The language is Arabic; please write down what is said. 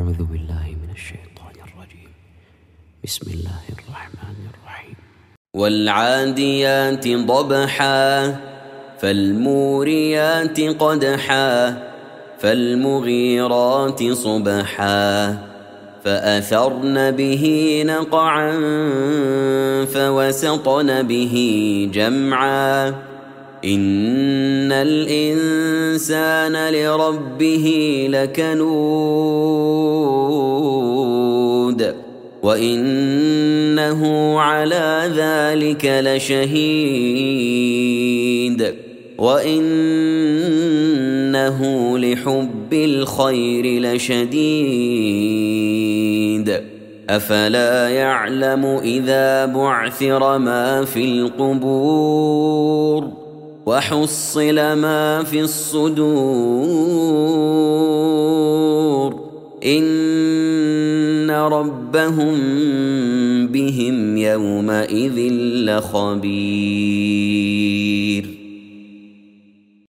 أعوذ بالله من الشيطان الرجيم. بسم الله الرحمن الرحيم. والعاديات ضبحا فالموريات قدحا فالمغيرات صبحا فأثرن به نقعا فوسطن به جمعا إن الإنسان لربه لكنود وإنه على ذلك لشهيد وإنه لحب الخير لشديد أفلا يعلم إذا بعثر ما في القبور وحصل ما في الصدور إن ربهم بهم يومئذ لخبير.